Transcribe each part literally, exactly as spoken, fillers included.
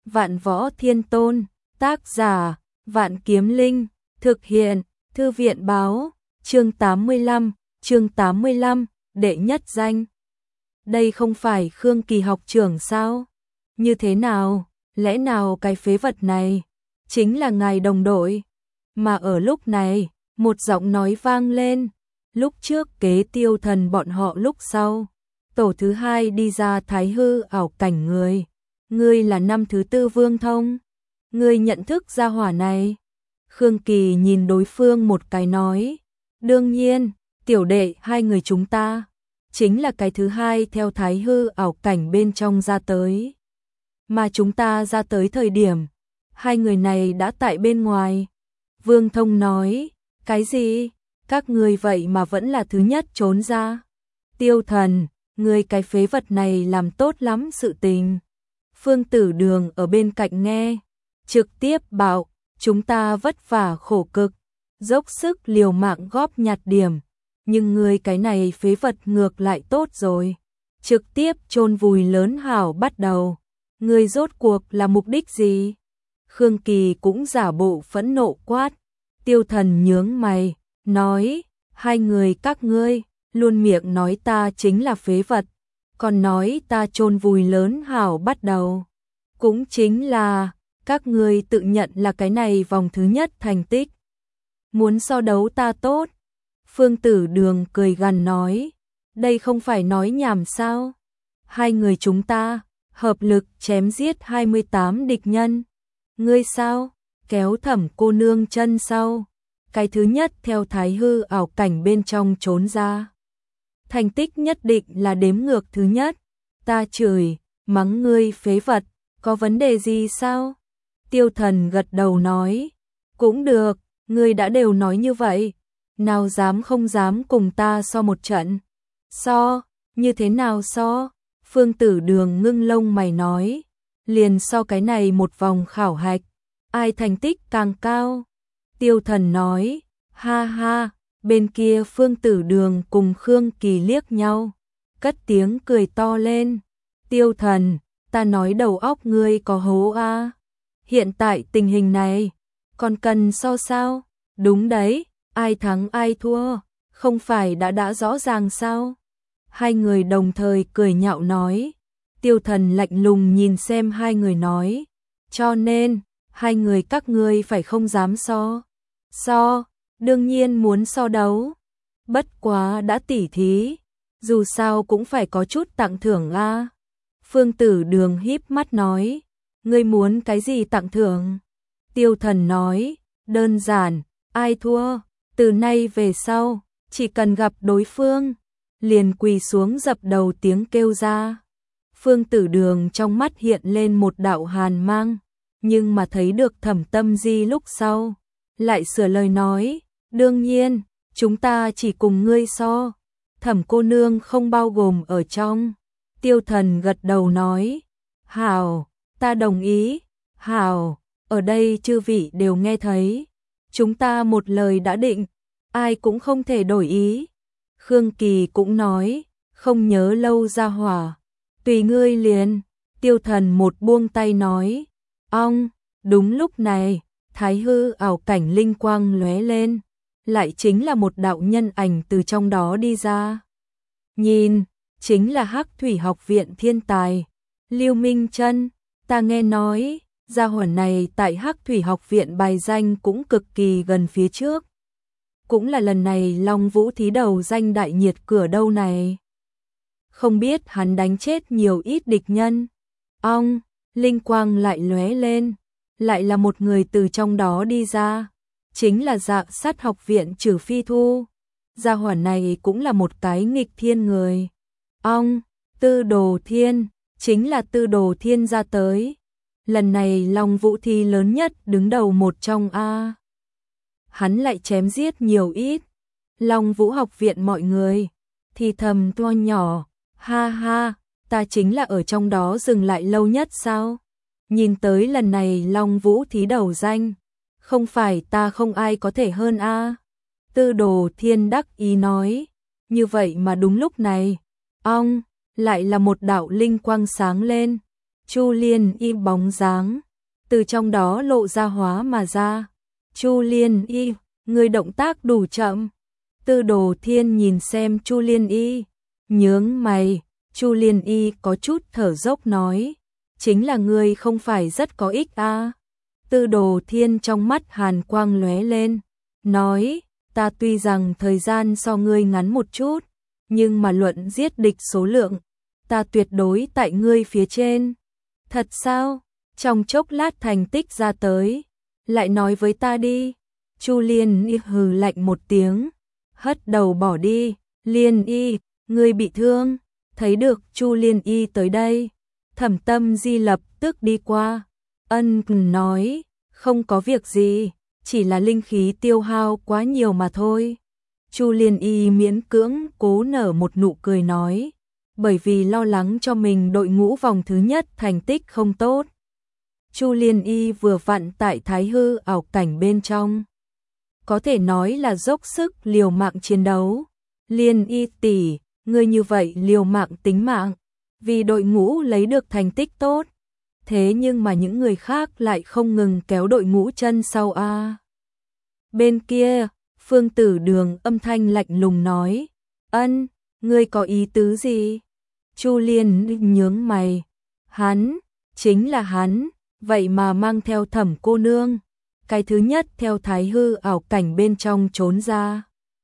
Vạn Võ Thiên Tôn, tác giả, Vạn Kiếm Linh, thực hiện, Thư viện báo, chương tám mươi lăm, chương tám mươi lăm, đệ nhất danh. Đây không phải Khương Kỳ học trưởng sao? Như thế nào, lẽ nào cái phế vật này chính là ngài đồng đội? Mà ở lúc này, một giọng nói vang lên, lúc trước kế Tiêu Thần bọn họ lúc sau. Tổ thứ hai đi ra thái hư ảo cảnh người. Ngươi là năm thứ tư Vương Thông. Ngươi nhận thức gia hỏa này. Khương Kỳ nhìn đối phương một cái nói. Đương nhiên, tiểu đệ hai người chúng ta. Chính là cái thứ hai theo thái hư ảo cảnh bên trong ra tới. Mà chúng ta ra tới thời điểm. Hai người này đã tại bên ngoài. Vương Thông nói. Cái gì? Các ngươi vậy mà vẫn là thứ nhất trốn ra. Tiêu Thần, ngươi cái phế vật này làm tốt lắm sự tình. Phương Tử Đường ở bên cạnh nghe, trực tiếp bảo, chúng ta vất vả khổ cực, dốc sức liều mạng góp nhặt điểm, nhưng ngươi cái này phế vật ngược lại tốt rồi, trực tiếp chôn vùi lớn hảo bắt đầu. Ngươi rốt cuộc là mục đích gì? Khương Kỳ cũng giả bộ phẫn nộ quát. Tiêu Thần nhướng mày, nói, hai người các ngươi luôn miệng nói ta chính là phế vật, còn nói ta chôn vùi lớn hảo bắt đầu. Cũng chính là, các ngươi tự nhận là cái này vòng thứ nhất thành tích. Muốn so đấu ta tốt. Phương Tử Đường cười gằn nói, đây không phải nói nhảm sao? Hai người chúng ta, hợp lực chém giết hai mươi tám địch nhân. Ngươi sao? Kéo Thẩm cô nương chân sau. Cái thứ nhất theo thái hư ảo cảnh bên trong trốn ra. Thành tích nhất định là đếm ngược thứ nhất. Ta chửi, mắng ngươi phế vật, có vấn đề gì sao? Tiêu Thần gật đầu nói, cũng được, ngươi đã đều nói như vậy, nào dám không dám cùng ta so một trận. So, như thế nào so? Phương Tử Đường ngưng lông mày nói, liền so cái này một vòng khảo hạch, ai thành tích càng cao? Tiêu Thần nói, ha ha. Bên kia Phương Tử Đường cùng Khương Kỳ liếc nhau, cất tiếng cười to lên. Tiêu Thần, ta nói đầu óc ngươi có hố a. Hiện tại tình hình này, còn cần so sao? Đúng đấy, ai thắng ai thua, không phải đã đã rõ ràng sao? Hai người đồng thời cười nhạo nói. Tiêu Thần lạnh lùng nhìn xem hai người nói, cho nên, hai người các ngươi phải không dám so. So. Đương nhiên muốn so đấu, bất quá đã tỉ thí, dù sao cũng phải có chút tặng thưởng a. Phương Tử Đường híp mắt nói, ngươi muốn cái gì tặng thưởng? Tiêu Thần nói, đơn giản, ai thua, từ nay về sau, chỉ cần gặp đối phương, liền quỳ xuống dập đầu tiếng kêu ra. Phương Tử Đường trong mắt hiện lên một đạo hàn mang, nhưng mà thấy được Thẩm Tâm Di lúc sau, lại sửa lời nói. Đương nhiên, chúng ta chỉ cùng ngươi so, Thẩm cô nương không bao gồm ở trong. Tiêu Thần gật đầu nói, hảo, ta đồng ý, hảo, ở đây chư vị đều nghe thấy. Chúng ta một lời đã định, ai cũng không thể đổi ý. Khương Kỳ cũng nói, không nhớ lâu ra hỏa, tùy ngươi liền. Tiêu Thần một buông tay nói, ong, đúng lúc này, thái hư ảo cảnh linh quang lóe lên. Lại chính là một đạo nhân ảnh từ trong đó đi ra. Nhìn, chính là Hắc Thủy học viện thiên tài, Lưu Minh Chân. Ta nghe nói, gia hỏa này tại Hắc Thủy học viện bài danh cũng cực kỳ gần phía trước. Cũng là lần này Long Vũ thí đầu danh đại nhiệt cửa đâu này. Không biết hắn đánh chết nhiều ít địch nhân. Ong, linh quang lại lóe lên, lại là một người từ trong đó đi ra. Chính là Dạ Sát học viện Trử Phi Thu. Gia hỏa này cũng là một cái nghịch thiên người. Ong, Tư Đồ Thiên, chính là Tư Đồ Thiên ra tới. Lần này Long Vũ thi lớn nhất đứng đầu một trong a. Hắn lại chém giết nhiều ít. Long Vũ học viện mọi người thì thầm to nhỏ, ha ha, ta chính là ở trong đó dừng lại lâu nhất sao? Nhìn tới lần này Long Vũ thí đầu danh, không phải ta không ai có thể hơn a. Tư Đồ Thiên đắc ý nói, như vậy mà đúng lúc này, ong, lại là một đạo linh quang sáng lên, Chu Liên Y bóng dáng từ trong đó lộ ra hóa mà ra. Chu Liên Y, người động tác đủ chậm. Tư Đồ Thiên nhìn xem Chu Liên Y, nhướng mày. Chu Liên Y có chút thở dốc nói, chính là ngươi không phải rất có ích à. Tư Đồ Thiên trong mắt hàn quang lóe lên, nói, ta tuy rằng thời gian so ngươi ngắn một chút, nhưng mà luận giết địch số lượng, ta tuyệt đối tại ngươi phía trên. Thật sao? Trong chốc lát thành tích ra tới, lại nói với ta đi. Chu Liên Y hừ lạnh một tiếng, hất đầu bỏ đi. Liên Y, ngươi bị thương. Thấy được Chu Liên Y tới đây, Thẩm Tâm Di lập tức đi qua, ân nói, không có việc gì, chỉ là linh khí tiêu hao quá nhiều mà thôi. Chu Liên Y miễn cưỡng cố nở một nụ cười nói, bởi vì lo lắng cho mình đội ngũ vòng thứ nhất thành tích không tốt. Chu Liên Y vừa vặn tại Thái Hư ảo cảnh bên trong, có thể nói là dốc sức liều mạng chiến đấu. Liên Y tỷ, ngươi như vậy liều mạng tính mạng, vì đội ngũ lấy được thành tích tốt. Thế nhưng mà những người khác lại không ngừng kéo đội ngũ chân sau a. À. Bên kia, Phương Tử Đường âm thanh lạnh lùng nói, ân, ngươi có ý tứ gì? Chu Liên nhướng mày, hắn, chính là hắn, vậy mà mang theo Thẩm cô nương, cái thứ nhất theo Thái Hư ảo cảnh bên trong trốn ra.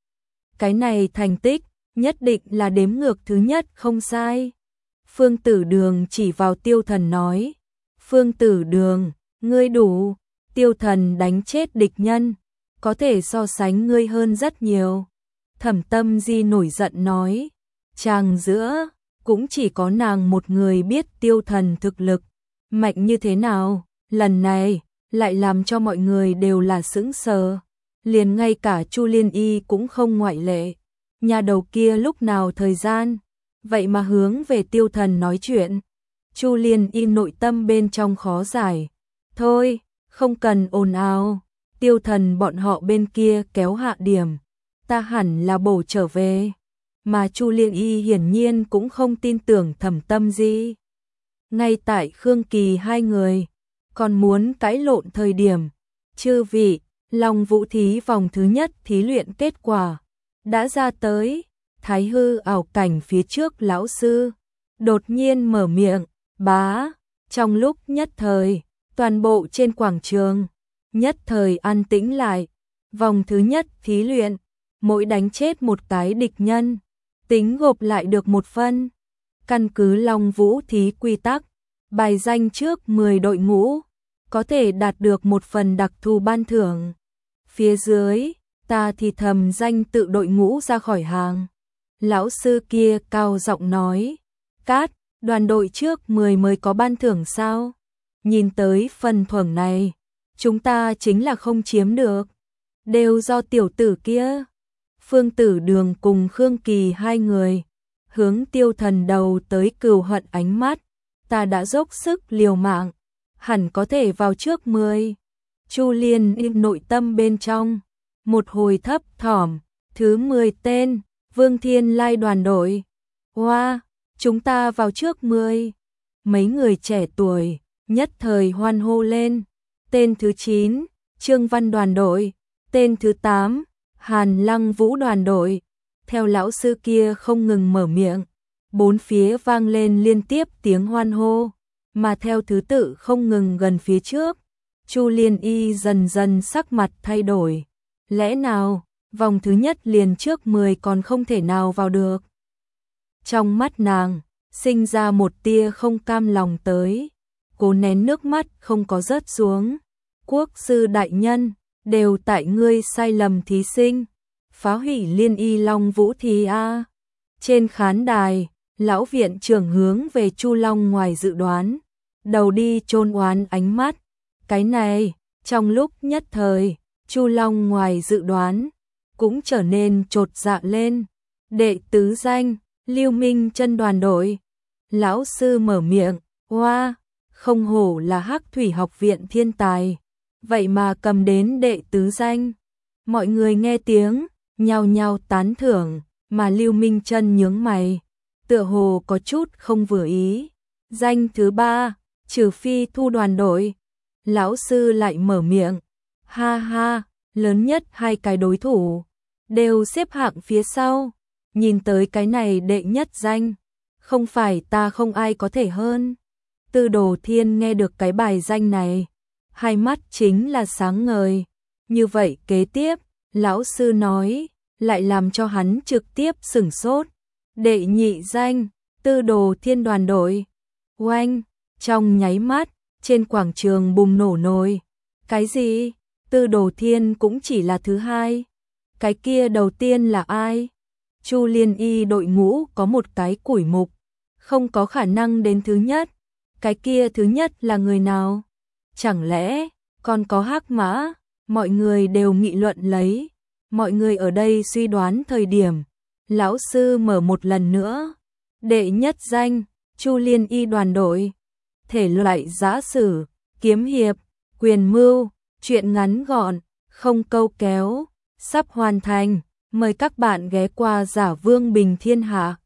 Cái này thành tích, nhất định là đếm ngược thứ nhất không sai. Phương Tử Đường chỉ vào Tiêu Thần nói, Phương Tử Đường, ngươi đủ, Tiêu Thần đánh chết địch nhân, có thể so sánh ngươi hơn rất nhiều. Thẩm Tâm Di nổi giận nói, chàng giữa, cũng chỉ có nàng một người biết Tiêu Thần thực lực, mạnh như thế nào, lần này, lại làm cho mọi người đều là sững sờ, liền ngay cả Chu Liên Y cũng không ngoại lệ. Nhà đầu kia lúc nào thời gian, vậy mà hướng về Tiêu Thần nói chuyện. Chu Liên Y nội tâm bên trong khó giải. Thôi, không cần ồn ào, Tiêu Thần bọn họ bên kia kéo hạ điểm, ta hẳn là bổ trở về. Mà Chu Liên Y hiển nhiên cũng không tin tưởng Thẩm Tâm Di. Ngay tại Khương Kỳ hai người, còn muốn cãi lộn thời điểm, chư vị, Long Vũ thí vòng thứ nhất thí luyện kết quả đã ra tới. Thái Hư ảo cảnh phía trước lão sư đột nhiên mở miệng, bá, trong lúc nhất thời, toàn bộ trên quảng trường nhất thời an tĩnh lại. Vòng thứ nhất thí luyện, mỗi đánh chết một cái địch nhân, tính gộp lại được một phân. Căn cứ Long Vũ thí quy tắc, bài danh trước mười đội ngũ có thể đạt được một phần đặc thù ban thưởng. Phía dưới, ta thì thầm danh tự đội ngũ ra khỏi hàng. Lão sư kia cao giọng nói, cát, đoàn đội trước mười mới có ban thưởng sao? Nhìn tới phần thưởng này, chúng ta chính là không chiếm được, đều do tiểu tử kia. Phương Tử Đường cùng Khương Kỳ hai người, hướng Tiêu Thần đầu tới cừu hận ánh mắt, ta đã dốc sức liều mạng, hẳn có thể vào trước mười. Chu Liên im nội tâm bên trong, một hồi thấp thỏm, thứ mười tên, Vương Thiên Lai đoàn đội. Hoa, wow, chúng ta vào trước mười. Mấy người trẻ tuổi, nhất thời hoan hô lên. Tên thứ chín, Trương Văn đoàn đội. Tên thứ tám, Hàn Lăng Vũ đoàn đội. Theo lão sư kia không ngừng mở miệng, bốn phía vang lên liên tiếp tiếng hoan hô, mà theo thứ tự không ngừng gần phía trước. Chu Liên Y dần dần sắc mặt thay đổi. Lẽ nào, vòng thứ nhất liền trước mười còn không thể nào vào được? Trong mắt nàng, sinh ra một tia không cam lòng tới, cố nén nước mắt không có rớt xuống. Quốc sư đại nhân, đều tại ngươi sai lầm thí sinh, phá hủy Liên Y Long Vũ thí a. Trên khán đài, lão viện trưởng hướng về Chu Long ngoài dự đoán, đầu đi chôn oán ánh mắt. Cái này, trong lúc nhất thời, Chu Long ngoài dự đoán, cũng trở nên chột dạ lên. Đệ tứ danh, Lưu Minh Chân đoàn đội. Lão sư mở miệng, hoa, wow, không hổ là Hắc Thủy học viện thiên tài, vậy mà cầm đến đệ tứ danh. Mọi người nghe tiếng, nhao nhao tán thưởng, mà Lưu Minh Chân nhướng mày, tựa hồ có chút không vừa ý. Danh thứ ba, trừ phi thu đoàn đội. Lão sư lại mở miệng, ha ha, lớn nhất hai cái đối thủ, đều xếp hạng phía sau, nhìn tới cái này đệ nhất danh, không phải ta không ai có thể hơn. Tư Đồ Thiên nghe được cái bài danh này, hai mắt chính là sáng ngời, như vậy kế tiếp, lão sư nói, lại làm cho hắn trực tiếp sửng sốt. Đệ nhị danh, Tư Đồ Thiên đoàn đội. Oanh, trong nháy mắt, trên quảng trường bùng nổ nồi. Cái gì? Tư Đồ Thiên cũng chỉ là thứ hai. Cái kia đầu tiên là ai? Chu Liên Y đội ngũ có một cái củi mục, không có khả năng đến thứ nhất. Cái kia thứ nhất là người nào? Chẳng lẽ còn có Hắc Mã? Mọi người đều nghị luận lấy. Mọi người ở đây suy đoán thời điểm, lão sư mở một lần nữa. Đệ nhất danh, Chu Liên Y đoàn đội. Thể loại giã sử, kiếm hiệp, quyền mưu, truyện ngắn gọn, không câu kéo, sắp hoàn thành. Mời các bạn ghé qua Giả Vương Bình Thiên Hạ.